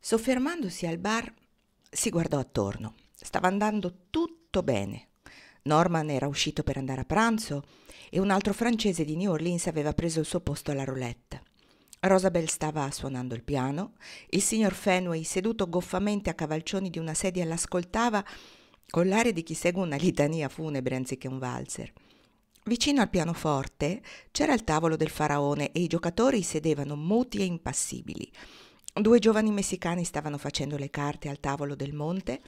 Soffermandosi al bar, si guardò attorno. Stava andando tutto bene. Norman era uscito per andare a pranzo e un altro francese di New Orleans aveva preso il suo posto alla roulette. Rosabel stava suonando il piano, il signor Fenway, seduto goffamente a cavalcioni di una sedia, l'ascoltava con l'aria di chi segue una litania funebre anziché un valzer. Vicino al pianoforte c'era il tavolo del faraone e i giocatori sedevano muti e impassibili. Due giovani messicani stavano facendo le carte al tavolo del monte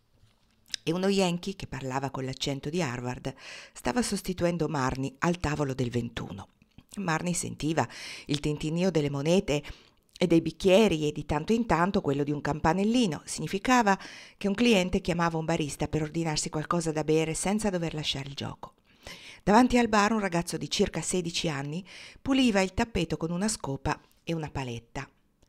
e uno yankee, che parlava con l'accento di Harvard, stava sostituendo Marnie al tavolo del 21. Marnie sentiva il tintinnio delle monete e dei bicchieri e di tanto in tanto quello di un campanellino. Significava che un cliente chiamava un barista per ordinarsi qualcosa da bere senza dover lasciare il gioco. Davanti al bar un ragazzo di circa 16 anni puliva il tappeto con una scopa e una paletta.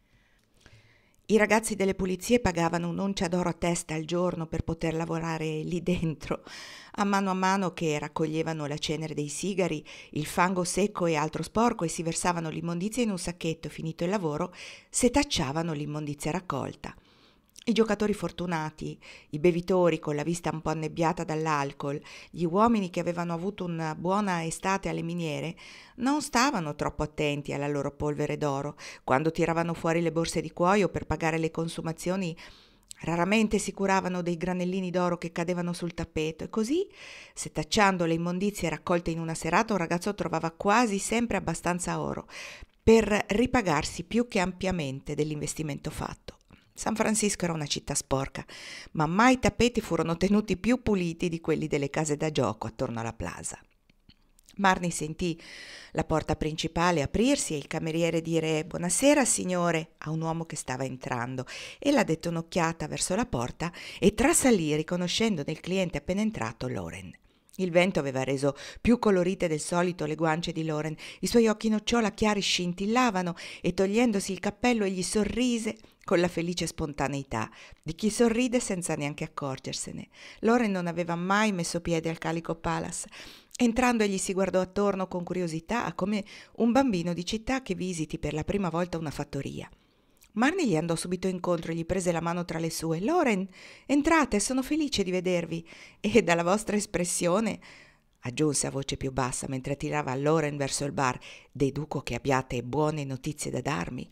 I ragazzi delle pulizie pagavano un'oncia d'oro a testa al giorno per poter lavorare lì dentro, a mano che raccoglievano la cenere dei sigari, il fango secco e altro sporco e si versavano l'immondizia in un sacchetto. Finito il lavoro, setacciavano l'immondizia raccolta. I giocatori fortunati, i bevitori con la vista un po' annebbiata dall'alcol, gli uomini che avevano avuto una buona estate alle miniere, non stavano troppo attenti alla loro polvere d'oro. Quando tiravano fuori le borse di cuoio per pagare le consumazioni, raramente si curavano dei granellini d'oro che cadevano sul tappeto, e così, setacciando le immondizie raccolte in una serata, un ragazzo trovava quasi sempre abbastanza oro per ripagarsi più che ampiamente dell'investimento fatto. San Francisco era una città sporca, ma mai i tappeti furono tenuti più puliti di quelli delle case da gioco attorno alla plaza. Marnie sentì la porta principale aprirsi e il cameriere dire «Buonasera, signore» a un uomo che stava entrando. Ella dette un'occhiata verso la porta e trasalì riconoscendo nel cliente appena entrato Lauren. Il vento aveva reso più colorite del solito le guance di Lauren, i suoi occhi nocciola chiari scintillavano e togliendosi il cappello egli sorrise con la felice spontaneità di chi sorride senza neanche accorgersene. Lauren non aveva mai messo piede al Calico Palace. Entrando egli si guardò attorno con curiosità, come un bambino di città che visiti per la prima volta una fattoria. Marnie gli andò subito incontro e gli prese la mano tra le sue. «Lauren, entrate, sono felice di vedervi. E dalla vostra espressione», aggiunse a voce più bassa mentre tirava Lauren verso il bar, «deduco che abbiate buone notizie da darmi».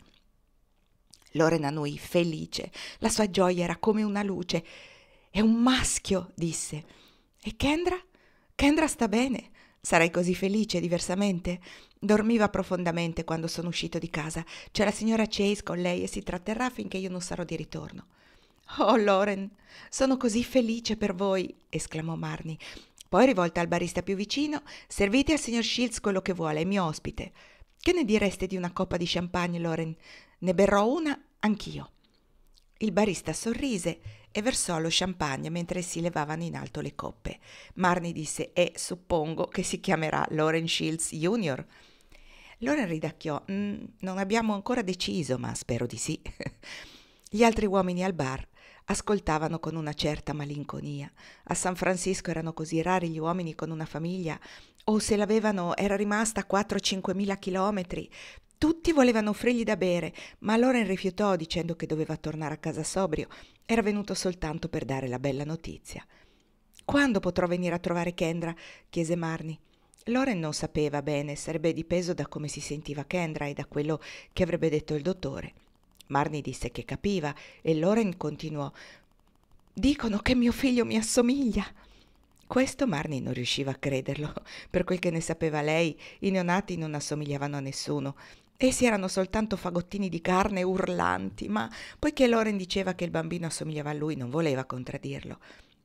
Lauren annui felice. La sua gioia era come una luce. «È un maschio», disse. «E Kendra? Kendra sta bene? Sarai così felice, diversamente?» Dormiva profondamente quando sono uscito di casa. C'è la signora Chase con lei e si tratterrà finché io non sarò di ritorno. «Oh, Lauren, sono così felice per voi», esclamò Marnie. Poi, rivolta al barista più vicino, «Servite al signor Shields quello che vuole, è mio ospite. Che ne direste di una coppa di champagne, Lauren? Ne berrò una anch'io». Il barista sorrise e versò lo champagne mentre si levavano in alto le coppe. Marnie disse: «E suppongo che si chiamerà Lauren Shields Jr.» Lauren ridacchiò: «Non abbiamo ancora deciso, ma spero di sì». Gli altri uomini al bar ascoltavano con una certa malinconia. A San Francisco erano così rari gli uomini con una famiglia, o se l'avevano era rimasta a 4-5 mila chilometri. Tutti volevano offrirgli da bere, ma Lauren rifiutò dicendo che doveva tornare a casa sobrio. Era venuto soltanto per dare la bella notizia. «Quando potrò venire a trovare Kendra?» chiese Marnie. Lauren non sapeva bene, sarebbe dipeso da come si sentiva Kendra e da quello che avrebbe detto il dottore. Marnie disse che capiva e Lauren continuò: «Dicono che mio figlio mi assomiglia». Questo Marnie non riusciva a crederlo. Per quel che ne sapeva lei, i neonati non assomigliavano a nessuno. Essi erano soltanto fagottini di carne urlanti, ma poiché Lauren diceva che il bambino assomigliava a lui, non voleva contraddirlo.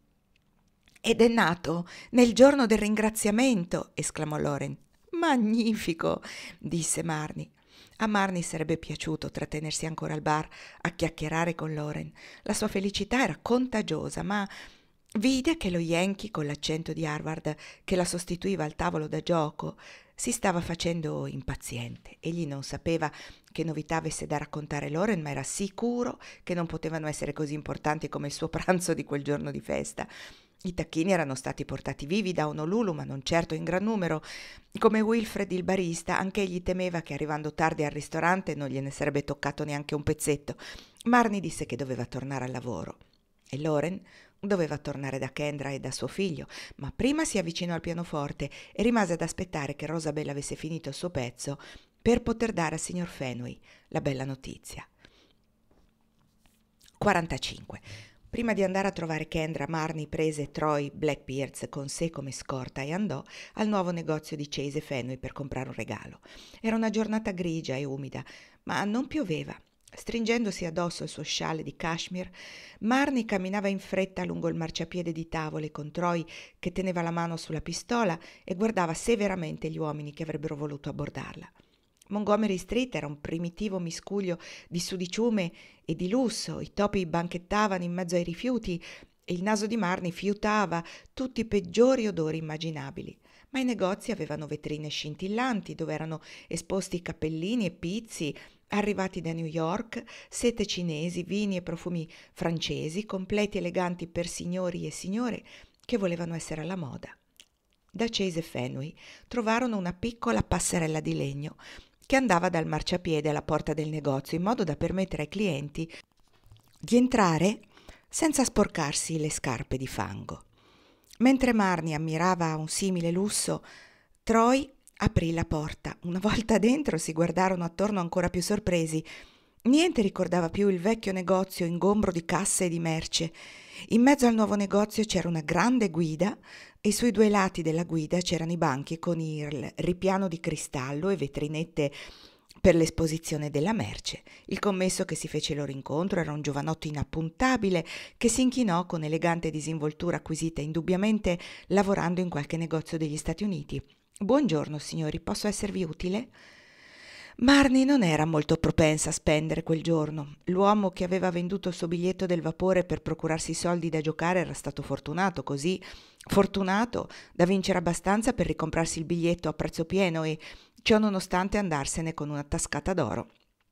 «Ed è nato nel giorno del ringraziamento», esclamò Lauren. «Magnifico», disse Marnie. A Marnie sarebbe piaciuto trattenersi ancora al bar a chiacchierare con Lauren. La sua felicità era contagiosa, ma vide che lo yankee con l'accento di Harvard che la sostituiva al tavolo da gioco si stava facendo impaziente. Egli non sapeva che novità avesse da raccontare Lauren, ma era sicuro che non potevano essere così importanti come il suo pranzo di quel giorno di festa. I tacchini erano stati portati vivi da Honolulu, ma non certo in gran numero. Come Wilfred il barista, anche egli temeva che arrivando tardi al ristorante non gliene sarebbe toccato neanche un pezzetto. Marnie disse che doveva tornare al lavoro e Lauren doveva tornare da Kendra e da suo figlio, ma prima si avvicinò al pianoforte e rimase ad aspettare che Rosabelle avesse finito il suo pezzo per poter dare al signor Fenway la bella notizia. 45. Prima di andare a trovare Kendra, Marnie prese Troy Blackbeards con sé come scorta e andò al nuovo negozio di Chase e Fenway per comprare un regalo. Era una giornata grigia e umida, ma non pioveva. Stringendosi addosso il suo scialle di cashmere, Marnie camminava in fretta lungo il marciapiede di tavole con Troy che teneva la mano sulla pistola e guardava severamente gli uomini che avrebbero voluto abbordarla. Montgomery Street era un primitivo miscuglio di sudiciume e di lusso, i topi banchettavano in mezzo ai rifiuti e il naso di Marnie fiutava tutti i peggiori odori immaginabili. Ma i negozi avevano vetrine scintillanti dove erano esposti cappellini e pizzi arrivati da New York, sete cinesi, vini e profumi francesi, completi eleganti per signori e signore che volevano essere alla moda. Da Chase e Fenway trovarono una piccola passerella di legno che andava dal marciapiede alla porta del negozio in modo da permettere ai clienti di entrare senza sporcarsi le scarpe di fango. Mentre Marnie ammirava un simile lusso, Troy aprì la porta. Una volta dentro si guardarono attorno ancora più sorpresi. Niente ricordava più il vecchio negozio ingombro di casse e di merce. In mezzo al nuovo negozio c'era una grande guida e sui due lati della guida c'erano i banchi con il ripiano di cristallo e vetrinette per l'esposizione della merce. Il commesso che si fece loro incontro era un giovanotto inappuntabile che si inchinò con elegante disinvoltura acquisita indubbiamente lavorando in qualche negozio degli Stati Uniti. «Buongiorno, signori, posso esservi utile?» Marnie non era molto propensa a spendere quel giorno. L'uomo che aveva venduto il suo biglietto del vapore per procurarsi i soldi da giocare era stato fortunato, così fortunato da vincere abbastanza per ricomprarsi il biglietto a prezzo pieno e, ciò nonostante, andarsene con una tascata d'oro.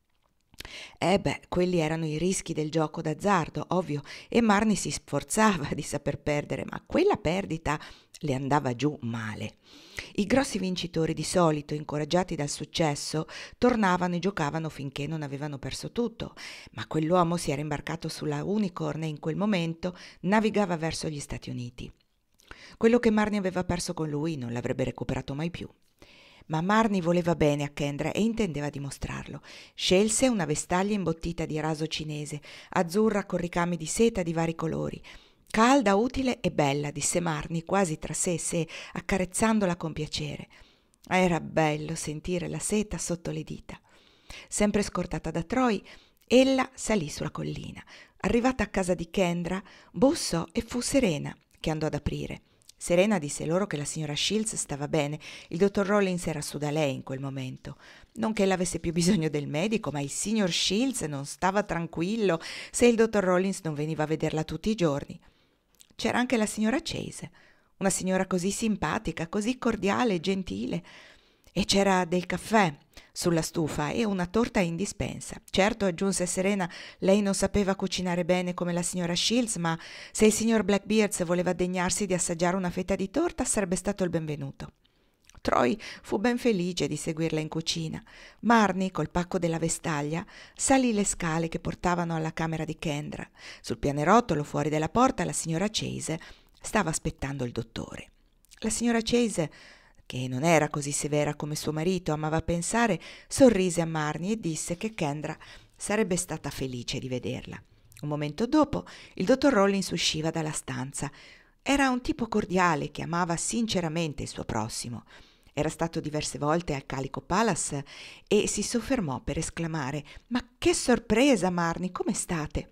Quelli erano i rischi del gioco d'azzardo, ovvio, e Marnie si sforzava di saper perdere, ma quella perdita le andava giù male. I grossi vincitori di solito, incoraggiati dal successo, tornavano e giocavano finché non avevano perso tutto, ma quell'uomo si era imbarcato sulla Unicorn e in quel momento navigava verso gli Stati Uniti. Quello che Marnie aveva perso con lui non l'avrebbe recuperato mai più. Ma Marnie voleva bene a Kendra e intendeva dimostrarlo. Scelse una vestaglia imbottita di raso cinese, azzurra con ricami di seta di vari colori. «Calda, utile e bella», disse Marnie quasi tra sé e sé, accarezzandola con piacere. Era bello sentire la seta sotto le dita. Sempre scortata da Troy, ella salì sulla collina. Arrivata a casa di Kendra, bussò e fu Serena che andò ad aprire. Serena disse loro che la signora Shields stava bene, il dottor Rollins era su da lei in quel momento. Non che ella avesse più bisogno del medico, ma il signor Shields non stava tranquillo se il dottor Rollins non veniva a vederla tutti i giorni. C'era anche la signora Chase, una signora così simpatica, così cordiale e gentile. E c'era del caffè sulla stufa e una torta in dispensa. Certo, aggiunse Serena, lei non sapeva cucinare bene come la signora Shields, ma se il signor Blackbeards voleva degnarsi di assaggiare una fetta di torta sarebbe stato il benvenuto. Troy fu ben felice di seguirla in cucina. Marnie, col pacco della vestaglia, salì le scale che portavano alla camera di Kendra. Sul pianerottolo fuori della porta la signora Chase stava aspettando il dottore. La signora Chase, che non era così severa come suo marito amava pensare, sorrise a Marnie e disse che Kendra sarebbe stata felice di vederla. Un momento dopo il dottor Rollins usciva dalla stanza. Era un tipo cordiale che amava sinceramente il suo prossimo. Era stato diverse volte al Calico Palace e si soffermò per esclamare: «Ma che sorpresa, Marnie, come state?»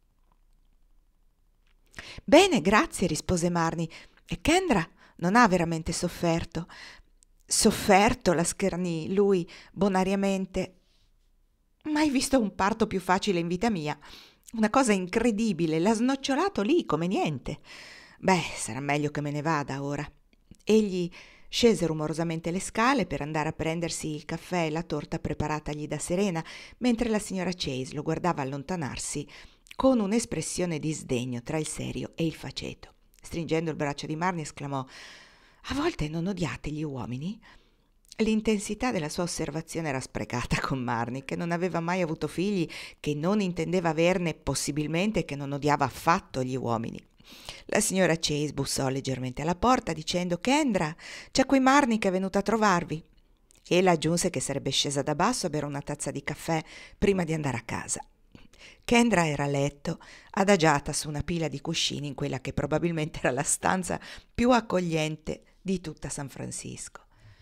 «Bene, grazie», rispose Marnie. «E Kendra non ha veramente sofferto?» «Sofferto?» la schernì lui bonariamente. «Mai visto un parto più facile in vita mia. Una cosa incredibile, l'ha snocciolato lì come niente. Sarà meglio che me ne vada ora». Egli scese rumorosamente le scale per andare a prendersi il caffè e la torta preparatagli da Serena, mentre la signora Chase lo guardava allontanarsi con un'espressione di sdegno tra il serio e il faceto. Stringendo il braccio di Marnie esclamò: «A volte non odiate gli uomini?» L'intensità della sua osservazione era sprecata con Marnie, che non aveva mai avuto figli, che non intendeva averne possibilmente e che non odiava affatto gli uomini. La signora Chase bussò leggermente alla porta dicendo: «Kendra, c'è qui Marnie che è venuta a trovarvi». Ella aggiunse che sarebbe scesa da basso a bere una tazza di caffè prima di andare a casa. Kendra era a letto, adagiata su una pila di cuscini in quella che probabilmente era la stanza più accogliente di tutta San Francisco.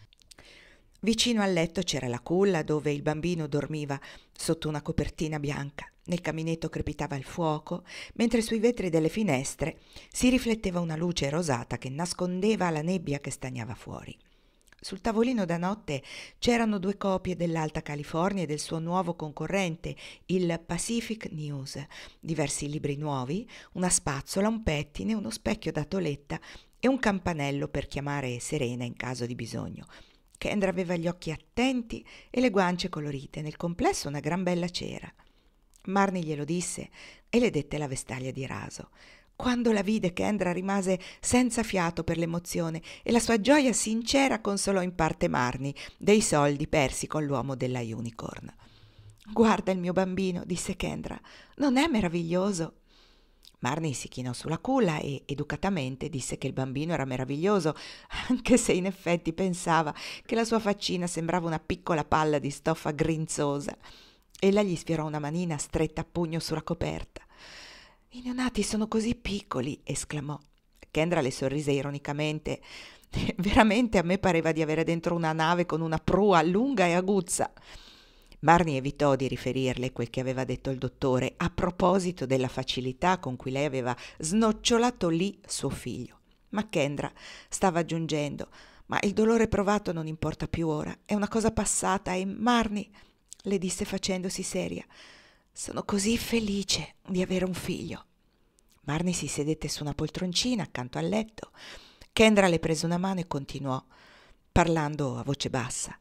Vicino al letto c'era la culla dove il bambino dormiva sotto una copertina bianca. Nel caminetto crepitava il fuoco, mentre sui vetri delle finestre si rifletteva una luce rosata che nascondeva la nebbia che stagnava fuori. Sul tavolino da notte c'erano 2 copie dell'Alta California e del suo nuovo concorrente, il Pacific News, diversi libri nuovi, una spazzola, un pettine, uno specchio da toletta e un campanello per chiamare Serena in caso di bisogno. Kendra aveva gli occhi attenti e le guance colorite, nel complesso una gran bella cera. Marnie glielo disse e le dette la vestaglia di raso. Quando la vide, Kendra rimase senza fiato per l'emozione e la sua gioia sincera consolò in parte Marnie dei soldi persi con l'uomo della unicorn. «Guarda il mio bambino», disse Kendra, «non è meraviglioso?» Marnie si chinò sulla culla e educatamente disse che il bambino era meraviglioso, anche se in effetti pensava che la sua faccina sembrava una piccola palla di stoffa grinzosa. Ella gli sfiorò una manina stretta a pugno sulla coperta. «I neonati sono così piccoli», esclamò. Kendra le sorrise ironicamente. «Veramente a me pareva di avere dentro una nave con una prua lunga e aguzza». Marnie evitò di riferirle quel che aveva detto il dottore a proposito della facilità con cui lei aveva snocciolato lì suo figlio. Ma Kendra stava aggiungendo: «Ma il dolore provato non importa più ora, è una cosa passata e Marnie», le disse facendosi seria, «sono così felice di avere un figlio». Marnie si sedette su una poltroncina accanto al letto. Kendra le prese una mano e continuò, parlando a voce bassa: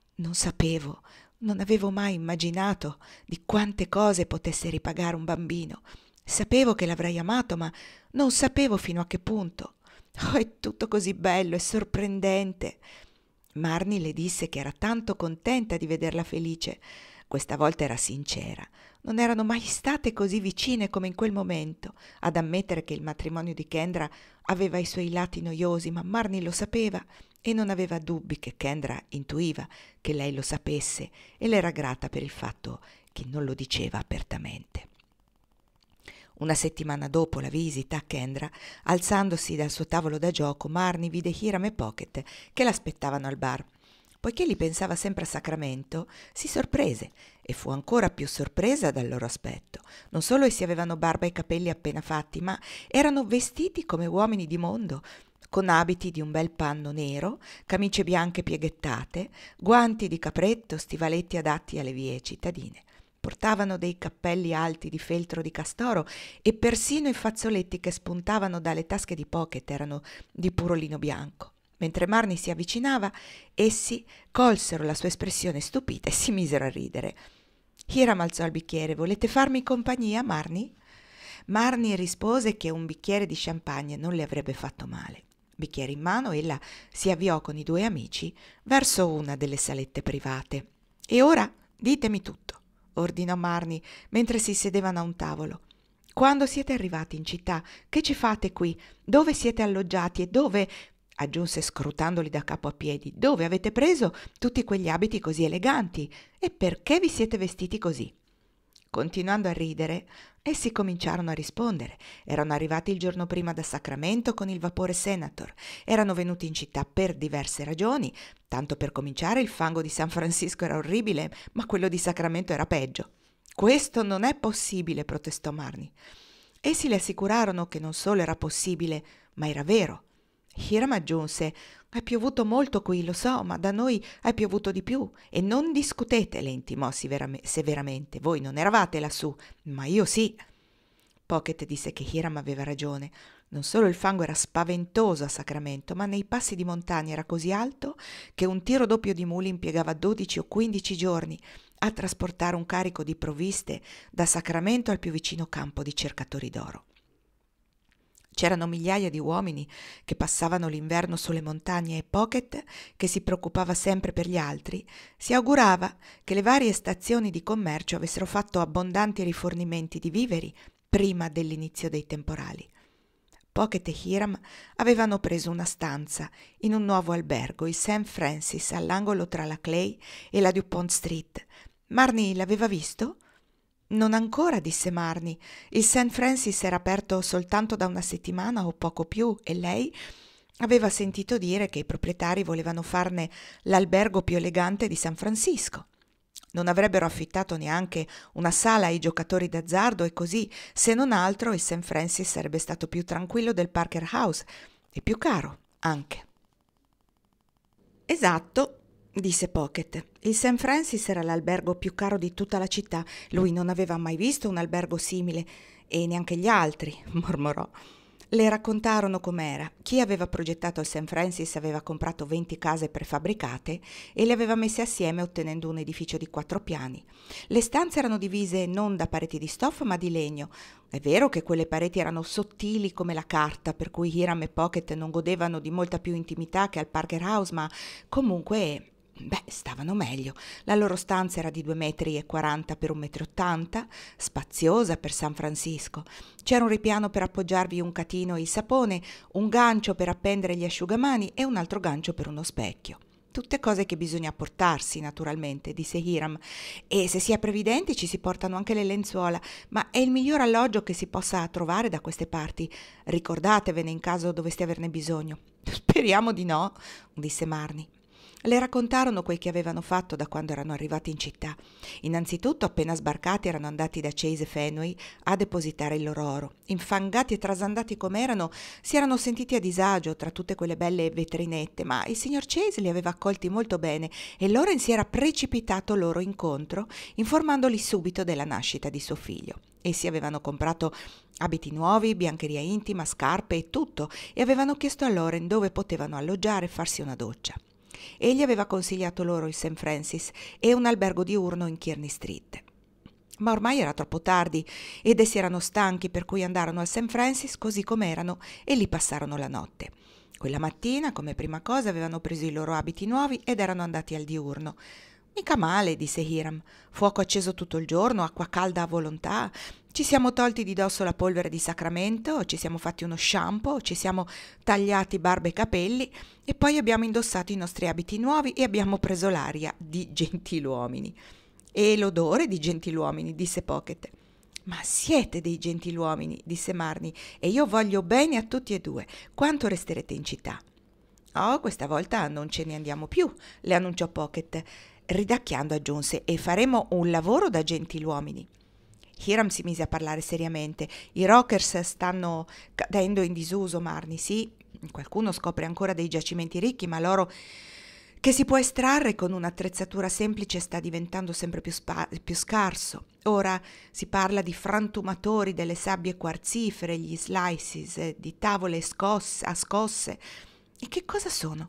Non avevo mai immaginato di quante cose potesse ripagare un bambino. Sapevo che l'avrei amato, ma non sapevo fino a che punto. Oh, è tutto così bello e sorprendente». Marnie le disse che era tanto contenta di vederla felice. Questa volta era sincera. Non erano mai state così vicine come in quel momento ad ammettere che il matrimonio di Kendra aveva i suoi lati noiosi, ma Marnie lo sapeva e non aveva dubbi che Kendra intuiva che lei lo sapesse e le era grata per il fatto che non lo diceva apertamente. Una settimana dopo la visita a Kendra, alzandosi dal suo tavolo da gioco, Marnie vide Hiram e Pocket che l'aspettavano al bar. Poiché li pensava sempre a Sacramento, si sorprese e fu ancora più sorpresa dal loro aspetto. Non solo essi avevano barba e capelli appena fatti, ma erano vestiti come uomini di mondo, con abiti di un bel panno nero, camicie bianche pieghettate, guanti di capretto, stivaletti adatti alle vie cittadine. Portavano dei cappelli alti di feltro di castoro e persino i fazzoletti che spuntavano dalle tasche di Pocket erano di puro lino bianco. Mentre Marnie si avvicinava, essi colsero la sua espressione stupita e si misero a ridere. Hiram alzò il bicchiere. «Volete farmi compagnia, Marnie?» Marnie rispose che un bicchiere di champagne non le avrebbe fatto male. Bicchiere in mano, ella si avviò con i 2 amici verso una delle salette private. «E ora ditemi tutto», ordinò Marnie mentre si sedevano a un tavolo. «Quando siete arrivati in città? Che ci fate qui? Dove siete alloggiati e dove», aggiunse scrutandoli da capo a piedi, «dove avete preso tutti quegli abiti così eleganti e perché vi siete vestiti così?» Continuando a ridere, essi cominciarono a rispondere. Erano arrivati il giorno prima da Sacramento con il vapore Senator. Erano venuti in città per diverse ragioni. Tanto per cominciare, il fango di San Francisco era orribile, ma quello di Sacramento era peggio. «Questo non è possibile», protestò Marnie. Essi le assicurarono che non solo era possibile, ma era vero. Hiram aggiunse: «È piovuto molto qui, lo so, ma da noi è piovuto di più e non discutete», le intimò severamente. «Voi non eravate lassù, ma io sì». Pocket disse che Hiram aveva ragione. Non solo il fango era spaventoso a Sacramento, ma nei passi di montagna era così alto che un tiro doppio di muli impiegava 12 o 15 giorni a trasportare un carico di provviste da Sacramento al più vicino campo di cercatori d'oro. C'erano migliaia di uomini che passavano l'inverno sulle montagne e Pocket, che si preoccupava sempre per gli altri, si augurava che le varie stazioni di commercio avessero fatto abbondanti rifornimenti di viveri prima dell'inizio dei temporali. Pocket e Hiram avevano preso una stanza in un nuovo albergo, il St. Francis, all'angolo tra la Clay e la DuPont Street. Marnie l'aveva visto? Non ancora, disse Marnie. Il St. Francis era aperto soltanto da una settimana o poco più e lei aveva sentito dire che i proprietari volevano farne l'albergo più elegante di San Francisco. Non avrebbero affittato neanche una sala ai giocatori d'azzardo e così, se non altro, il St. Francis sarebbe stato più tranquillo del Parker House e più caro anche. Esatto, disse Pocket. Il St. Francis era l'albergo più caro di tutta la città. Lui non aveva mai visto un albergo simile e neanche gli altri, mormorò. Le raccontarono com'era. Chi aveva progettato il St. Francis aveva comprato 20 case prefabbricate e le aveva messe assieme ottenendo un edificio di 4 piani. Le stanze erano divise non da pareti di stoffa ma di legno. È vero che quelle pareti erano sottili come la carta, per cui Hiram e Pocket non godevano di molta più intimità che al Parker House, ma comunque stavano meglio. La loro stanza era di 2,40 m per 1,80 m, spaziosa per San Francisco. C'era un ripiano per appoggiarvi un catino e il sapone, un gancio per appendere gli asciugamani e un altro gancio per uno specchio. Tutte cose che bisogna portarsi, naturalmente, disse Hiram. E se si è previdenti ci si portano anche le lenzuola, ma è il miglior alloggio che si possa trovare da queste parti. Ricordatevene in caso doveste averne bisogno. Speriamo di no, disse Marnie. Le raccontarono quel che avevano fatto da quando erano arrivati in città. Innanzitutto, appena sbarcati, erano andati da Chase e Fenway a depositare il loro oro. Infangati e trasandati com'erano, si erano sentiti a disagio tra tutte quelle belle vetrinette, ma il signor Chase li aveva accolti molto bene e Lawrence si era precipitato loro incontro, informandoli subito della nascita di suo figlio. Essi avevano comprato abiti nuovi, biancheria intima, scarpe e tutto, e avevano chiesto a Lauren dove potevano alloggiare e farsi una doccia. Egli aveva consigliato loro il St. Francis e un albergo diurno in Kearney Street. Ma ormai era troppo tardi ed essi erano stanchi, per cui andarono al St. Francis così com'erano e lì passarono la notte. Quella mattina, come prima cosa, avevano preso i loro abiti nuovi ed erano andati al diurno. Mica male, disse Hiram. Fuoco acceso tutto il giorno, acqua calda a volontà. Ci siamo tolti di dosso la polvere di sacramento, ci siamo fatti uno shampoo, ci siamo tagliati barba e capelli e poi abbiamo indossato i nostri abiti nuovi e abbiamo preso l'aria di gentiluomini. E l'odore di gentiluomini, disse Pocket. Ma siete dei gentiluomini, disse Marnie, e io voglio bene a tutti e due. Quanto resterete in città? Oh, questa volta non ce ne andiamo più, le annunciò Pocket. Ridacchiando aggiunse, e faremo un lavoro da gentiluomini. Hiram si mise a parlare seriamente. I Rockers stanno cadendo in disuso, Marnie, sì. Qualcuno scopre ancora dei giacimenti ricchi, ma l'oro che si può estrarre con un'attrezzatura semplice sta diventando sempre più scarso. Ora si parla di frantumatori delle sabbie quarzifere, gli slices, di tavole a scosse. E che cosa sono?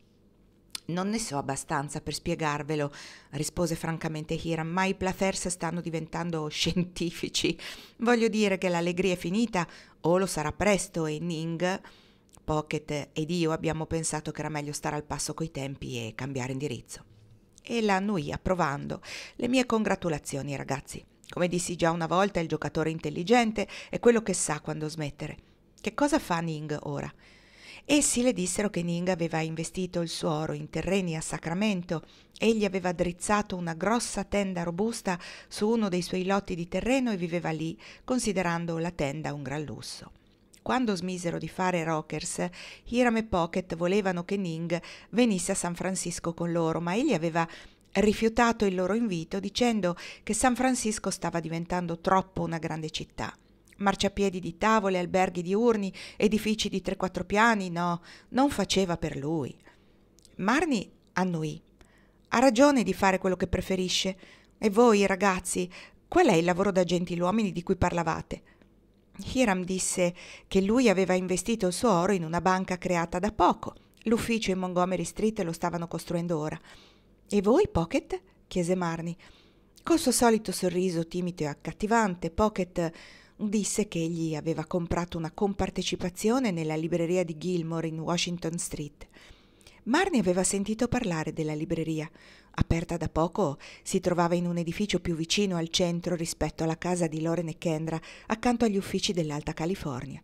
Non ne so abbastanza per spiegarvelo, rispose francamente Hiram, ma i Plathers stanno diventando scientifici. Voglio dire che l'allegria è finita, o lo sarà presto, e Ning, Pocket ed io abbiamo pensato che era meglio stare al passo coi tempi e cambiare indirizzo. E la annuì approvando. Le mie congratulazioni, ragazzi. Come dissi già una volta, il giocatore intelligente è quello che sa quando smettere. Che cosa fa Ning ora? Essi le dissero che Ning aveva investito il suo oro in terreni a Sacramento. Egli aveva addrizzato una grossa tenda robusta su uno dei suoi lotti di terreno e viveva lì, considerando la tenda un gran lusso. Quando smisero di fare Rockers, Hiram e Pocket volevano che Ning venisse a San Francisco con loro, ma egli aveva rifiutato il loro invito dicendo che San Francisco stava diventando troppo una grande città. Marciapiedi di tavole, alberghi diurni, edifici di 3-4 piani, no, non faceva per lui. Marnie annuì. Ha ragione di fare quello che preferisce. E voi, ragazzi, qual è il lavoro da gentiluomini di cui parlavate? Hiram disse che lui aveva investito il suo oro in una banca creata da poco. L'ufficio in Montgomery Street lo stavano costruendo ora. E voi, Pocket? Chiese Marnie. Col suo solito sorriso timido e accattivante, Pocket disse che egli aveva comprato una compartecipazione nella libreria di Gilmore in Washington Street. Marnie aveva sentito parlare della libreria. Aperta da poco, si trovava in un edificio più vicino al centro rispetto alla casa di Loren e Kendra, accanto agli uffici dell'Alta California.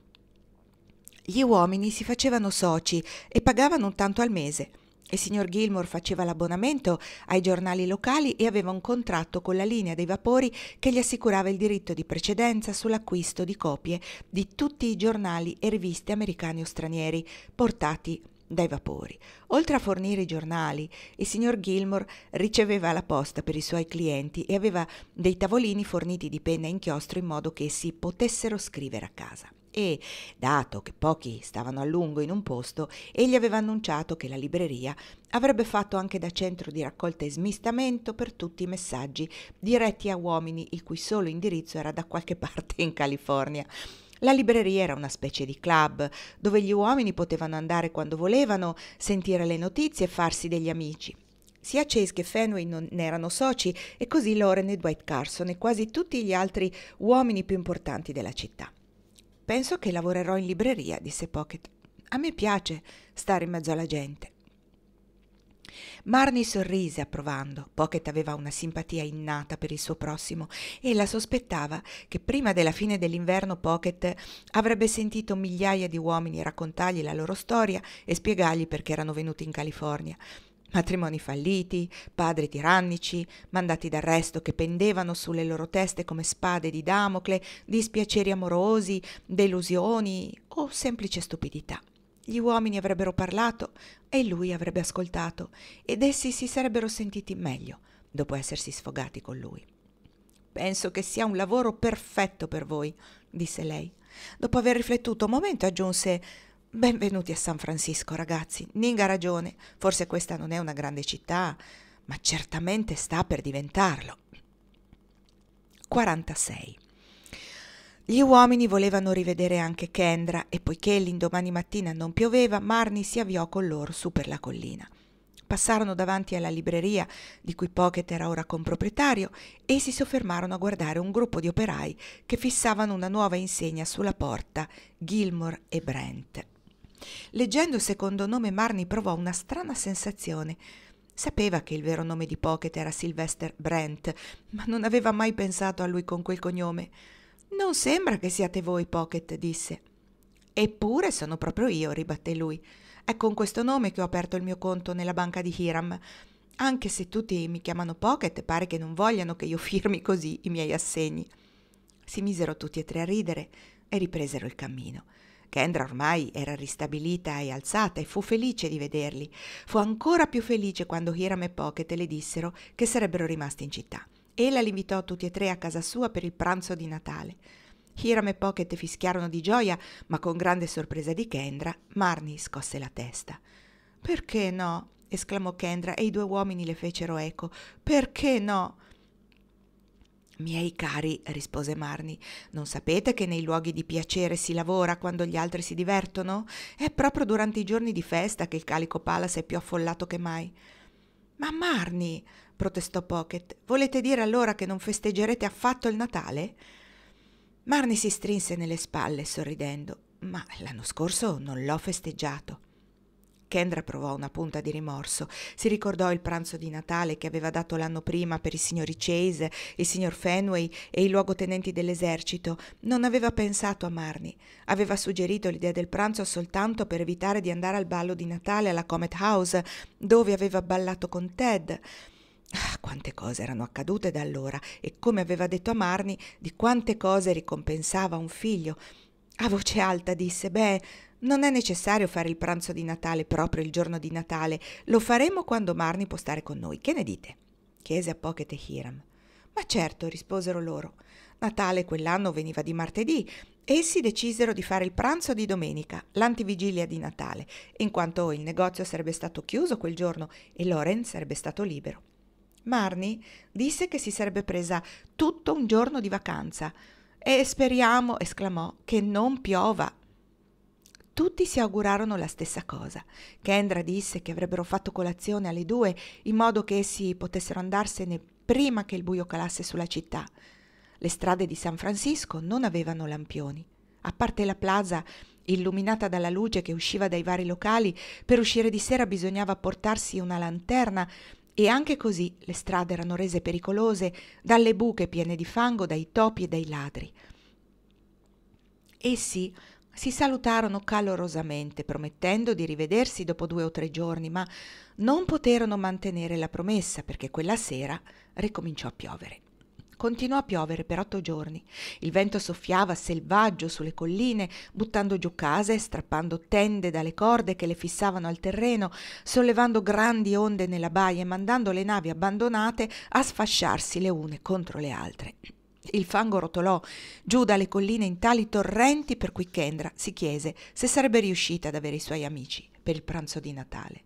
Gli uomini si facevano soci e pagavano un tanto al mese. Il signor Gilmore faceva l'abbonamento ai giornali locali e aveva un contratto con la linea dei vapori che gli assicurava il diritto di precedenza sull'acquisto di copie di tutti i giornali e riviste americani o stranieri portati dai vapori. Oltre a fornire i giornali, il signor Gilmore riceveva la posta per i suoi clienti e aveva dei tavolini forniti di penna e inchiostro in modo che essi potessero scrivere a casa. E, dato che pochi stavano a lungo in un posto, egli aveva annunciato che la libreria avrebbe fatto anche da centro di raccolta e smistamento per tutti i messaggi diretti a uomini il cui solo indirizzo era da qualche parte in California. La libreria era una specie di club dove gli uomini potevano andare quando volevano, sentire le notizie e farsi degli amici. Sia Chase che Fenway non erano soci e così Loren e Dwight Carson e quasi tutti gli altri uomini più importanti della città. «Penso che lavorerò in libreria», disse Pocket. «A me piace stare in mezzo alla gente». Marnie sorrise approvando. Pocket aveva una simpatia innata per il suo prossimo e la sospettava che prima della fine dell'inverno Pocket avrebbe sentito migliaia di uomini raccontargli la loro storia e spiegargli perché erano venuti in California. Matrimoni falliti, padri tirannici, mandati d'arresto che pendevano sulle loro teste come spade di Damocle, dispiaceri amorosi, delusioni o semplice stupidità. Gli uomini avrebbero parlato e lui avrebbe ascoltato ed essi si sarebbero sentiti meglio dopo essersi sfogati con lui. «Penso che sia un lavoro perfetto per voi», disse lei. Dopo aver riflettuto un momento aggiunse: «Benvenuti a San Francisco, ragazzi. Ning ha ragione. Forse questa non è una grande città, ma certamente sta per diventarlo». 46. Gli uomini volevano rivedere anche Kendra e poiché l'indomani mattina non pioveva, Marnie si avviò con loro su per la collina. Passarono davanti alla libreria, di cui Pocket era ora comproprietario, e si soffermarono a guardare un gruppo di operai che fissavano una nuova insegna sulla porta, Gilmore e Brent. Leggendo il secondo nome, Marnie provò una strana sensazione. Sapeva che il vero nome di Pocket era Sylvester Brent, ma non aveva mai pensato a lui con quel cognome. «Non sembra che siate voi, Pocket», disse. «Eppure sono proprio io», ribatté lui. «È con questo nome che ho aperto il mio conto nella banca di Hiram. Anche se tutti mi chiamano Pocket, pare che non vogliano che io firmi così i miei assegni». Si misero tutti e tre a ridere e ripresero il cammino. Kendra ormai era ristabilita e alzata e fu felice di vederli. Fu ancora più felice quando Hiram e Pocket le dissero che sarebbero rimasti in città. Ella li invitò tutti e tre a casa sua per il pranzo di Natale. Hiram e Pocket fischiarono di gioia, ma con grande sorpresa di Kendra, Marnie scosse la testa. «Perché no?» esclamò Kendra e i due uomini le fecero eco. «Perché no?» «Miei cari», rispose Marnie, «non sapete che nei luoghi di piacere si lavora quando gli altri si divertono? È proprio durante i giorni di festa che il Calico Palace è più affollato che mai». «Ma Marnie», protestò Pocket, «volete dire allora che non festeggerete affatto il Natale?» Marnie si strinse nelle spalle sorridendo. «Ma l'anno scorso non l'ho festeggiato». Kendra provò una punta di rimorso. Si ricordò il pranzo di Natale che aveva dato l'anno prima per i signori Chase, il signor Fenway e i luogotenenti dell'esercito. Non aveva pensato a Marnie. Aveva suggerito l'idea del pranzo soltanto per evitare di andare al ballo di Natale alla Comet House, dove aveva ballato con Ted. Ah, quante cose erano accadute da allora e, come aveva detto a Marnie, di quante cose ricompensava un figlio. A voce alta disse: «Beh, non è necessario fare il pranzo di Natale proprio il giorno di Natale. Lo faremo quando Marnie può stare con noi. Che ne dite?» chiese a Pocket e Hiram. «Ma certo», risposero loro. Natale quell'anno veniva di martedì. Essi decisero di fare il pranzo di domenica, l'antivigilia di Natale, in quanto il negozio sarebbe stato chiuso quel giorno e Loren sarebbe stato libero. Marnie disse che si sarebbe presa tutto un giorno di vacanza e speriamo, esclamò, che non piova. Tutti si augurarono la stessa cosa. Kendra disse che avrebbero fatto colazione alle 2 in modo che essi potessero andarsene prima che il buio calasse sulla città. Le strade di San Francisco non avevano lampioni. A parte la plaza illuminata dalla luce che usciva dai vari locali, per uscire di sera bisognava portarsi una lanterna e anche così le strade erano rese pericolose dalle buche piene di fango, dai topi e dai ladri. Essi si salutarono calorosamente, promettendo di rivedersi dopo 2 o 3 giorni, ma non poterono mantenere la promessa perché quella sera ricominciò a piovere. Continuò a piovere per 8 giorni. Il vento soffiava selvaggio sulle colline, buttando giù case, strappando tende dalle corde che le fissavano al terreno, sollevando grandi onde nella baia e mandando le navi abbandonate a sfasciarsi le une contro le altre. Il fango rotolò giù dalle colline in tali torrenti per cui Kendra si chiese se sarebbe riuscita ad avere i suoi amici per il pranzo di Natale.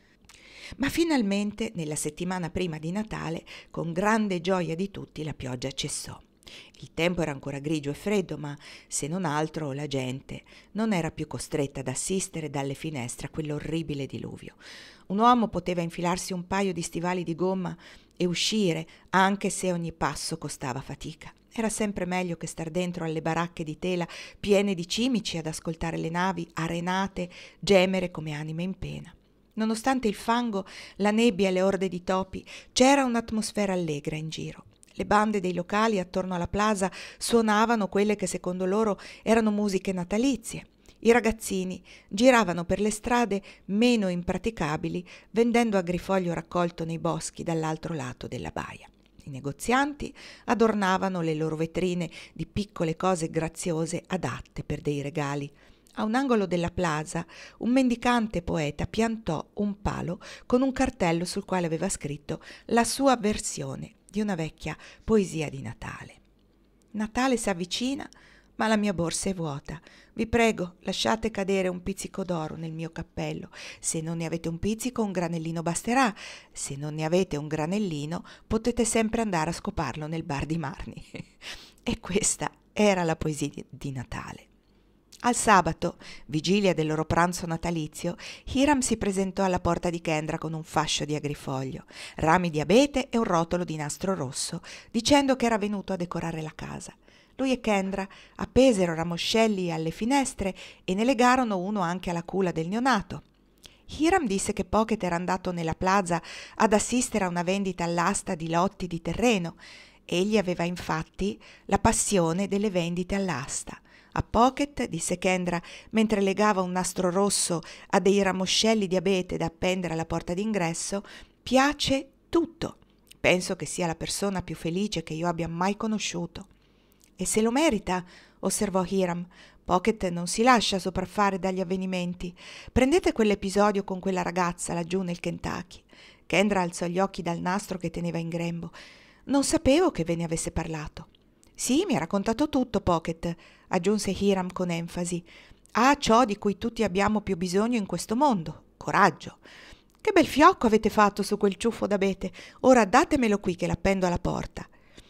Ma finalmente, nella settimana prima di Natale, con grande gioia di tutti, la pioggia cessò. Il tempo era ancora grigio e freddo, ma se non altro la gente non era più costretta ad assistere dalle finestre a quell'orribile diluvio. Un uomo poteva infilarsi un paio di stivali di gomma e uscire, anche se ogni passo costava fatica. Era sempre meglio che star dentro alle baracche di tela piene di cimici ad ascoltare le navi arenate gemere come anime in pena. Nonostante il fango, la nebbia e le orde di topi, c'era un'atmosfera allegra in giro. Le bande dei locali attorno alla plaza suonavano quelle che secondo loro erano musiche natalizie. I ragazzini giravano per le strade meno impraticabili, vendendo agrifoglio raccolto nei boschi dall'altro lato della baia. I negozianti adornavano le loro vetrine di piccole cose graziose adatte per dei regali. A un angolo della plaza un mendicante poeta piantò un palo con un cartello sul quale aveva scritto la sua versione di una vecchia poesia di Natale. Natale s'avvicina, ma la mia borsa è vuota. Vi prego, lasciate cadere un pizzico d'oro nel mio cappello. Se non ne avete un pizzico, un granellino basterà. Se non ne avete un granellino, potete sempre andare a scoparlo nel bar di Marni. E questa era la poesia di Natale. Al sabato, vigilia del loro pranzo natalizio, Hiram si presentò alla porta di Kendra con un fascio di agrifoglio, rami di abete e un rotolo di nastro rosso, dicendo che era venuto a decorare la casa. Lui e Kendra appesero ramoscelli alle finestre e ne legarono uno anche alla culla del neonato. Hiram disse che Pocket era andato nella plaza ad assistere a una vendita all'asta di lotti di terreno. Egli aveva infatti la passione delle vendite all'asta. A Pocket, disse Kendra, mentre legava un nastro rosso a dei ramoscelli di abete da appendere alla porta d'ingresso, piace tutto. Penso che sia la persona più felice che io abbia mai conosciuto. E se lo merita, osservò Hiram. Pocket non si lascia sopraffare dagli avvenimenti. Prendete quell'episodio con quella ragazza laggiù nel Kentucky. Kendra alzò gli occhi dal nastro che teneva in grembo. Non sapevo che ve ne avesse parlato. Sì, mi ha raccontato tutto, Pocket, aggiunse Hiram con enfasi. Ha ciò di cui tutti abbiamo più bisogno in questo mondo, coraggio. Che bel fiocco avete fatto su quel ciuffo d'abete. Ora datemelo qui che l'appendo alla porta.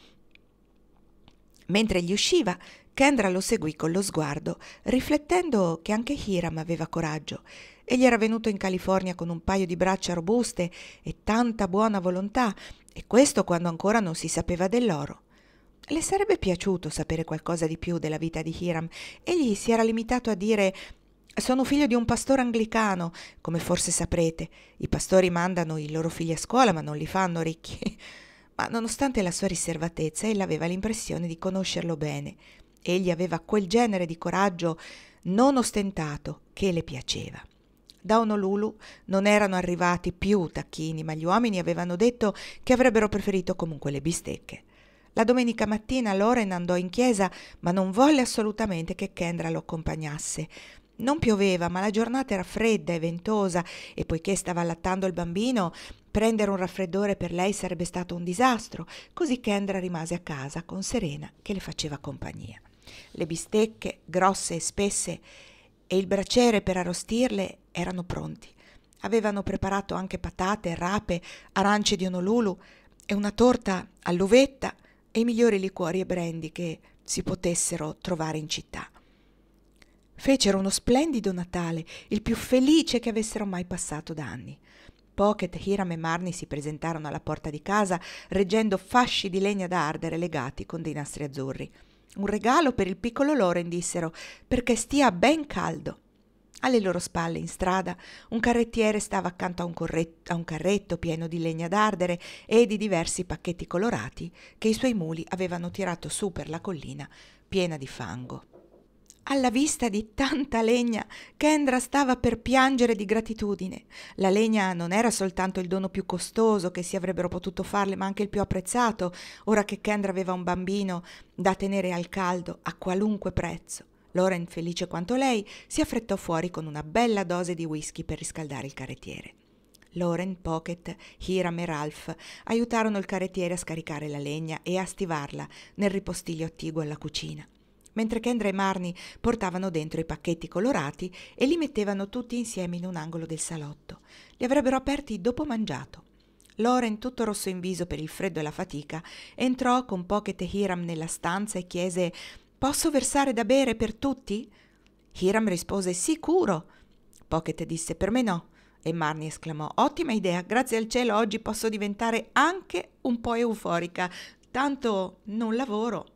Mentre egli usciva, Kendra lo seguì con lo sguardo, riflettendo che anche Hiram aveva coraggio. Egli era venuto in California con un paio di braccia robuste e tanta buona volontà, e questo quando ancora non si sapeva dell'oro. Le sarebbe piaciuto sapere qualcosa di più della vita di Hiram. Egli si era limitato a dire: «Sono figlio di un pastore anglicano, come forse saprete. I pastori mandano i loro figli a scuola, ma non li fanno ricchi». Ma nonostante la sua riservatezza, ella aveva l'impressione di conoscerlo bene. Egli aveva quel genere di coraggio non ostentato che le piaceva. Da Honolulu non erano arrivati più tacchini, ma gli uomini avevano detto che avrebbero preferito comunque le bistecche. La domenica mattina Loren andò in chiesa, ma non volle assolutamente che Kendra lo accompagnasse. Non pioveva, ma la giornata era fredda e ventosa, e poiché stava allattando il bambino, prendere un raffreddore per lei sarebbe stato un disastro, così Kendra rimase a casa con Serena che le faceva compagnia. Le bistecche, grosse e spesse, e il braciere per arrostirle erano pronti. Avevano preparato anche patate, rape, arance di Honolulu e una torta all'uvetta e i migliori liquori e brandy che si potessero trovare in città. Fecero uno splendido Natale, il più felice che avessero mai passato da anni. Pocket, Hiram e Marnie si presentarono alla porta di casa reggendo fasci di legna da ardere legati con dei nastri azzurri. «Un regalo per il piccolo Loren», dissero, «perché stia ben caldo». Alle loro spalle, in strada, un carrettiere stava accanto a un carretto pieno di legna d'ardere e di diversi pacchetti colorati che i suoi muli avevano tirato su per la collina piena di fango. Alla vista di tanta legna, Kendra stava per piangere di gratitudine. La legna non era soltanto il dono più costoso che si avrebbero potuto farle, ma anche il più apprezzato, ora che Kendra aveva un bambino da tenere al caldo a qualunque prezzo. Loren, felice quanto lei, si affrettò fuori con una bella dose di whisky per riscaldare il carrettiere. Loren, Pocket, Hiram e Ralph aiutarono il carrettiere a scaricare la legna e a stivarla nel ripostiglio attiguo alla cucina, mentre Kendra e Marnie portavano dentro i pacchetti colorati e li mettevano tutti insieme in un angolo del salotto. Li avrebbero aperti dopo mangiato. Loren, tutto rosso in viso per il freddo e la fatica, entrò con Pocket e Hiram nella stanza e chiese: «Posso versare da bere per tutti?» Hiram rispose: «Sicuro». Pocket disse: «Per me no». E Marnie esclamò: «Ottima idea, grazie al cielo oggi posso diventare anche un po' euforica, tanto non lavoro».